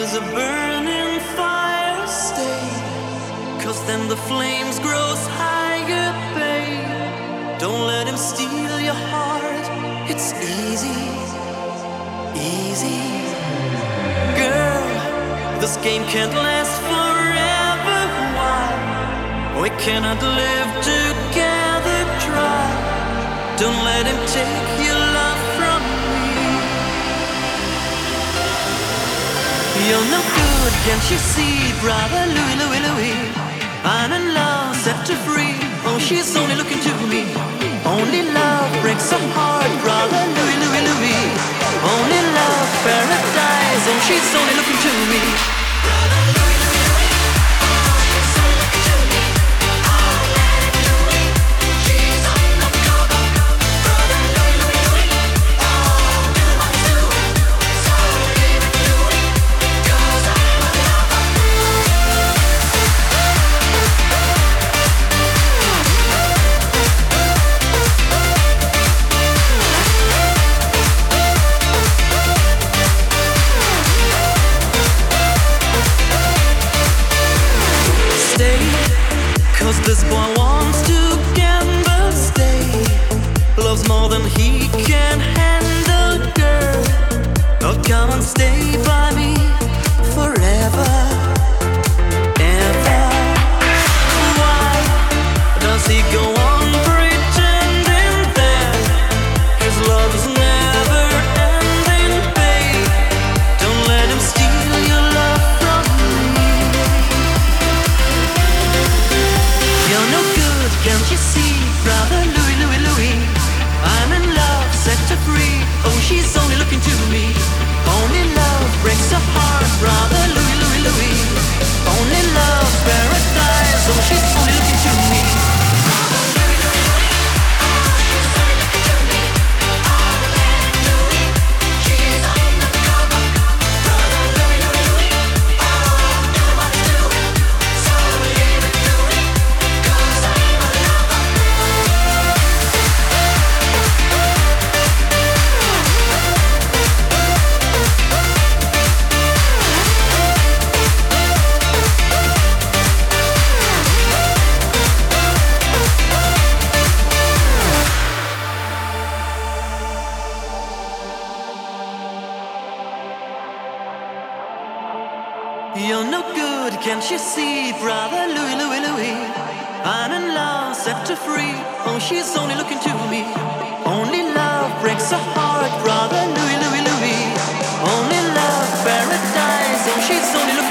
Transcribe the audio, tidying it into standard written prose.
is a burning fire, stay. Cause then the flames grows higher, babe. Don't let him steal your heart. It's easy, easy. Girl, this game can't last forever. Why? We cannot live together, try. Don't let him take your love from me. You're no good, can't you see, brother Louis, Louis, Louis? I'm in love, set her free. Oh, she's only looking to me. Only love breaks her heart, brother Louis, Louis, Louis. Only love, paradise. Oh, she's only looking to me. Brother Louis, Louis, Louis. Oh, she's only looking to me. Oh, Lady Louis, she's undercover. Brother Louis, Louis, Louis. Oh, do what you do. So leave it to me, 'cause I'm a lover. Stay, 'cause this boy wants to gamble. Stay, loves more than he can handle, girl. Oh, come and stay by me forever, ever. Why does he go on pretending that his love is never ending, babe? Don't let him steal your love from me. You're no good, can't you see, brother Louis, Louis, Louis? I'm in love, set her free. Oh, she's only looking to me. Only love breaks her heart, brother Louis, Louis, Louis. Only love, paradise. Oh, she's only looking to me. Brother Louis, Louis, Louis. Oh, she's only looking to me. Oh, Lady Louis, she's undercover. Brother Louis, Louis, Louis. Oh, do what you do. So leave it to me, 'cause I'm a lover. You're no good, can't you see, brother Louis, Louis, Louis? I'm in love, set her free. Oh, she's only looking to me. Only love breaks her heart, brother Louis, Louis, Louis. Only love, paradise. Oh, she's only looking